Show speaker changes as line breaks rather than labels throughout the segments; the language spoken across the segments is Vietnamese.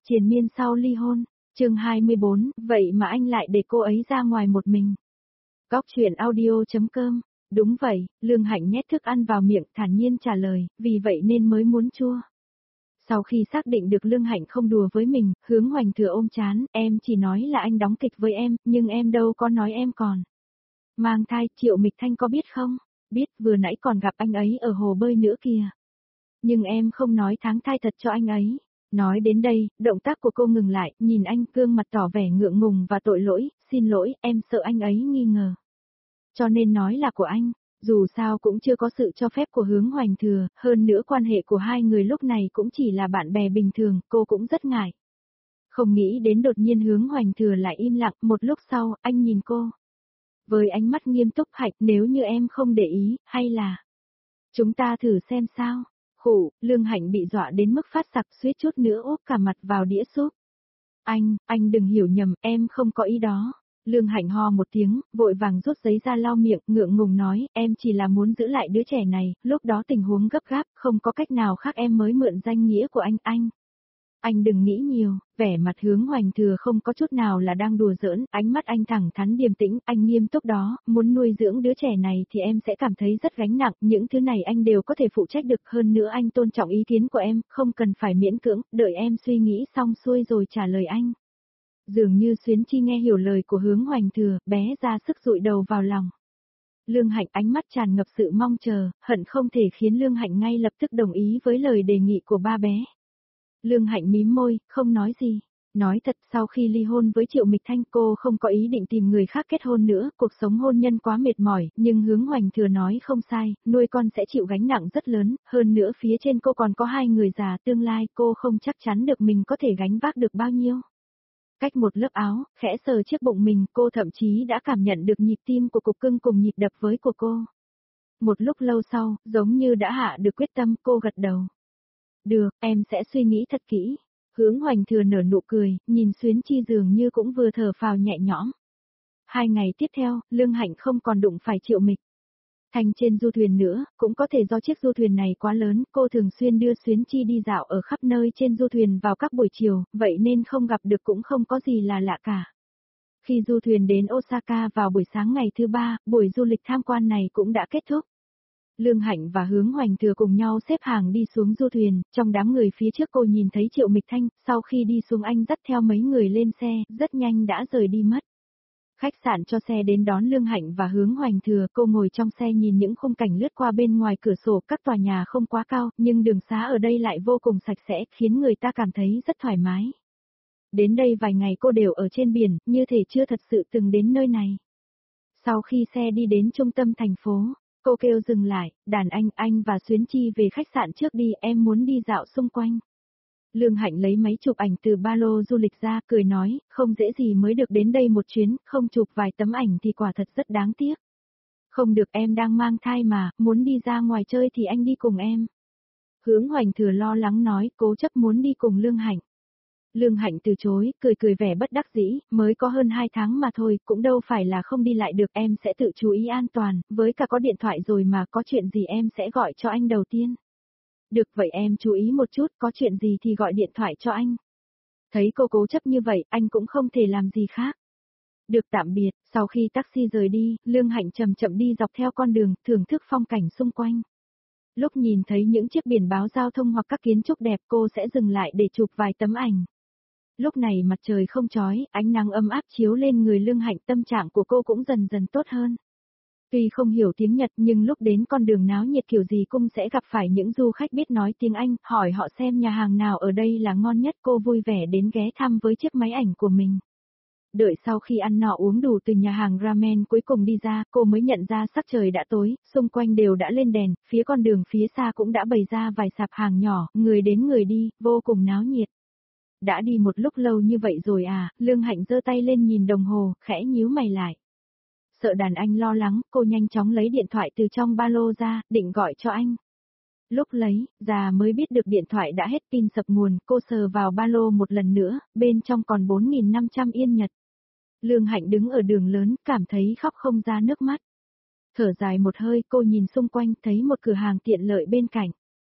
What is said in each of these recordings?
Triền miên sau ly hôn, chương 24, vậy mà anh lại để cô ấy ra ngoài một mình. Góc chuyện audio.com. Đúng vậy, Lương Hạnh nhét thức ăn vào miệng thản nhiên trả lời, vì vậy nên mới muốn chua. Sau khi xác định được Lương Hạnh không đùa với mình, Hướng Hoành Thừa ôm chán, em chỉ nói là anh đóng kịch với em, nhưng em đâu có nói em còn mang thai. Triệu Mịch Thanh có biết không? Biết, vừa nãy còn gặp anh ấy ở hồ bơi nữa kìa. Nhưng em không nói tháng thai thật cho anh ấy. Nói đến đây, động tác của cô ngừng lại, nhìn anh, gương mặt tỏ vẻ ngượng ngùng và tội lỗi, xin lỗi, em sợ anh ấy nghi ngờ. Cho nên nói là của anh, dù sao cũng chưa có sự cho phép của Hướng Hoành Thừa, hơn nữa quan hệ của hai người lúc này cũng chỉ là bạn bè bình thường, cô cũng rất ngại. Không nghĩ đến đột nhiên Hướng Hoành Thừa lại im lặng, một lúc sau, anh nhìn cô. Với ánh mắt nghiêm túc, Hạnh, nếu như em không để ý, hay là chúng ta thử xem sao. Khổ, Lương Hạnh bị dọa đến mức phát sặc, suýt chút nữa úp cả mặt vào đĩa súp. Anh đừng hiểu nhầm, em không có ý đó. Lương Hạnh ho một tiếng, vội vàng rút giấy ra lau miệng, ngượng ngùng nói, em chỉ là muốn giữ lại đứa trẻ này, lúc đó tình huống gấp gáp, không có cách nào khác em mới mượn danh nghĩa của anh. Anh đừng nghĩ nhiều, vẻ mặt Hướng Hoành Thừa không có chút nào là đang đùa giỡn, ánh mắt anh thẳng thắn điềm tĩnh, anh nghiêm túc đó, muốn nuôi dưỡng đứa trẻ này thì em sẽ cảm thấy rất gánh nặng, những thứ này anh đều có thể phụ trách được, hơn nữa anh tôn trọng ý kiến của em, không cần phải miễn cưỡng, đợi em suy nghĩ xong xuôi rồi trả lời anh. Dường như Xuyến Chi nghe hiểu lời của Hướng Hoành Thừa, bé ra sức dụi đầu vào lòng. Lương Hạnh ánh mắt tràn ngập sự mong chờ, hận không thể khiến Lương Hạnh ngay lập tức đồng ý với lời đề nghị của ba bé. Lương Hạnh mím môi, không nói gì. Nói thật, sau khi ly hôn với Triệu Mịch Thanh cô không có ý định tìm người khác kết hôn nữa, cuộc sống hôn nhân quá mệt mỏi, nhưng Hướng Hoành Thừa nói không sai, nuôi con sẽ chịu gánh nặng rất lớn, hơn nữa phía trên cô còn có hai người già tương lai, cô không chắc chắn được mình có thể gánh vác được bao nhiêu. Cách một lớp áo, khẽ sờ chiếc bụng mình, cô thậm chí đã cảm nhận được nhịp tim của cục cưng cùng nhịp đập với của cô. Một lúc lâu sau, giống như đã hạ được quyết tâm, cô gật đầu. Được, em sẽ suy nghĩ thật kỹ. Hướng Hoành Thừa nở nụ cười, nhìn Xuyến Chi dường như cũng vừa thở phào nhẹ nhõm. 2 ngày tiếp theo, Lương Hạnh không còn đụng phải Triệu Mịch Thanh trên du thuyền nữa, cũng có thể do chiếc du thuyền này quá lớn, cô thường xuyên đưa Xuyến Chi đi dạo ở khắp nơi trên du thuyền vào các buổi chiều, vậy nên không gặp được cũng không có gì là lạ cả. Khi du thuyền đến Osaka vào buổi sáng ngày thứ 3, buổi du lịch tham quan này cũng đã kết thúc. Lương Hạnh và Hướng Hoành Thừa cùng nhau xếp hàng đi xuống du thuyền, trong đám người phía trước cô nhìn thấy Triệu Mịch Thanh, sau khi đi xuống anh dắt theo mấy người lên xe, rất nhanh đã rời đi mất. Khách sạn cho xe đến đón Lương Hạnh và Hướng Hoành Thừa, cô ngồi trong xe nhìn những khung cảnh lướt qua bên ngoài cửa sổ, các tòa nhà không quá cao, nhưng đường xá ở đây lại vô cùng sạch sẽ, khiến người ta cảm thấy rất thoải mái. Đến đây vài ngày cô đều ở trên biển, như thể chưa thật sự từng đến nơi này. Sau khi xe đi đến trung tâm thành phố, cô kêu dừng lại, đàn anh và Xuyến Chi về khách sạn trước đi, em muốn đi dạo xung quanh. Lương Hạnh lấy máy chụp ảnh từ ba lô du lịch ra, cười nói, không dễ gì mới được đến đây một chuyến, không chụp vài tấm ảnh thì quả thật rất đáng tiếc. Không được, em đang mang thai mà, muốn đi ra ngoài chơi thì anh đi cùng em. Hướng Hoành Thừa lo lắng nói, cố chấp muốn đi cùng Lương Hạnh. Lương Hạnh từ chối, cười vẻ bất đắc dĩ, mới có hơn 2 tháng mà thôi, cũng đâu phải là không đi lại được, em sẽ tự chú ý an toàn, với cả có điện thoại rồi mà, có chuyện gì em sẽ gọi cho anh đầu tiên. Được vậy em chú ý một chút, có chuyện gì thì gọi điện thoại cho anh. Thấy cô cố chấp như vậy, anh cũng không thể làm gì khác. Được tạm biệt, sau khi taxi rời đi, Lương Hạnh chậm chậm đi dọc theo con đường, thưởng thức phong cảnh xung quanh. Lúc nhìn thấy những chiếc biển báo giao thông hoặc các kiến trúc đẹp cô sẽ dừng lại để chụp vài tấm ảnh. Lúc này mặt trời không chói, ánh nắng ấm áp chiếu lên người Lương Hạnh, tâm trạng của cô cũng dần dần tốt hơn. Tuy không hiểu tiếng Nhật nhưng lúc đến con đường náo nhiệt kiểu gì cũng sẽ gặp phải những du khách biết nói tiếng Anh, hỏi họ xem nhà hàng nào ở đây là ngon nhất, cô vui vẻ đến ghé thăm với chiếc máy ảnh của mình. Đợi sau khi ăn nọ uống đủ từ nhà hàng ramen cuối cùng đi ra, cô mới nhận ra sắc trời đã tối, xung quanh đều đã lên đèn, phía con đường phía xa cũng đã bày ra vài sạp hàng nhỏ, người đến người đi, vô cùng náo nhiệt. Đã đi một lúc lâu như vậy rồi à, Lương Hạnh giơ tay lên nhìn đồng hồ, khẽ nhíu mày lại. Sợ đàn anh lo lắng, cô nhanh chóng lấy điện thoại từ trong ba lô ra, định gọi cho anh. Lúc lấy, già mới biết được điện thoại đã hết pin sập nguồn, cô sờ vào ba lô một lần nữa, bên trong còn 4.500 yên Nhật. Lương Hạnh đứng ở đường lớn, cảm thấy khóc không ra nước mắt. Thở dài một hơi, cô nhìn xung quanh, thấy một cửa hàng tiện lợi bên cạnh.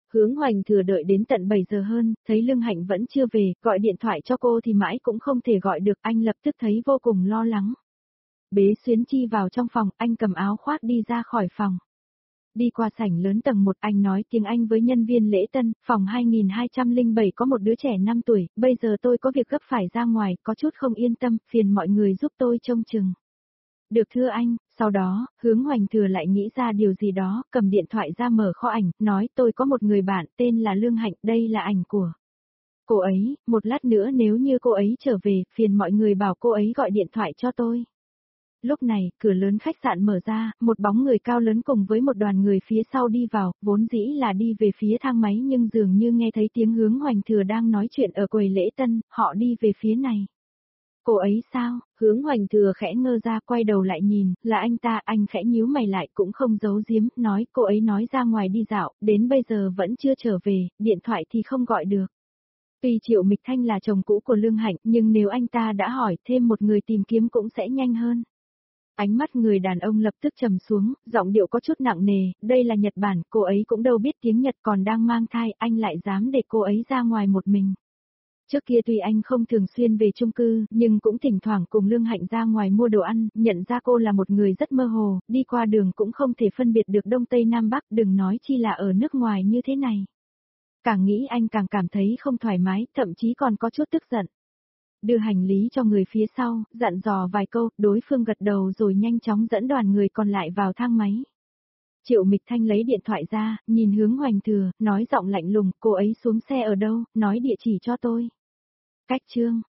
Hướng Hoành Thừa đợi đến tận 7 giờ hơn, thấy Lương Hạnh vẫn chưa về, gọi điện thoại cho cô thì mãi cũng không thể gọi được, anh lập tức thấy vô cùng lo lắng. Bế Xuyến Chi vào trong phòng, anh cầm áo khoác đi ra khỏi phòng. Đi qua sảnh lớn tầng 1, anh nói tiếng Anh với nhân viên lễ tân, phòng 2207 có một đứa trẻ 5 tuổi, bây giờ tôi có việc gấp phải ra ngoài, có chút không yên tâm, phiền mọi người giúp tôi trông chừng. Được thưa anh, sau đó, Hướng Hoành Thừa lại nghĩ ra điều gì đó, cầm điện thoại ra mở kho ảnh, nói tôi có một người bạn tên là Lương Hạnh, đây là ảnh của cô ấy, một lát nữa nếu như cô ấy trở về, phiền mọi người bảo cô ấy gọi điện thoại cho tôi. Lúc này, cửa lớn khách sạn mở ra, một bóng người cao lớn cùng với một đoàn người phía sau đi vào, vốn dĩ là đi về phía thang máy nhưng dường như nghe thấy tiếng Hướng Hoành Thừa đang nói chuyện ở quầy lễ tân, họ đi về phía này. Cô ấy sao? Hướng Hoành Thừa khẽ ngơ ra quay đầu lại nhìn, là anh ta, anh khẽ nhíu mày lại cũng không giấu giếm, nói cô ấy nói ra ngoài đi dạo, đến bây giờ vẫn chưa trở về, điện thoại thì không gọi được. Tuy Triệu Mịch Thanh là chồng cũ của Lương Hạnh, nhưng nếu anh ta đã hỏi thêm một người tìm kiếm cũng sẽ nhanh hơn. Ánh mắt người đàn ông lập tức trầm xuống, giọng điệu có chút nặng nề, đây là Nhật Bản, cô ấy cũng đâu biết tiếng Nhật còn đang mang thai, anh lại dám để cô ấy ra ngoài một mình. Trước kia tuy anh không thường xuyên về chung cư, nhưng cũng thỉnh thoảng cùng Lương Hạnh ra ngoài mua đồ ăn, nhận ra cô là một người rất mơ hồ, đi qua đường cũng không thể phân biệt được Đông Tây Nam Bắc, đừng nói chi là ở nước ngoài như thế này. Càng nghĩ anh càng cảm thấy không thoải mái, thậm chí còn có chút tức giận. Đưa hành lý cho người phía sau, dặn dò vài câu, đối phương gật đầu rồi nhanh chóng dẫn đoàn người còn lại vào thang máy. Triệu Mịch Thanh lấy điện thoại ra, nhìn Hướng Hoành Thừa, nói giọng lạnh lùng, cô ấy xuống xe ở đâu, nói địa chỉ cho tôi. Cách Trương,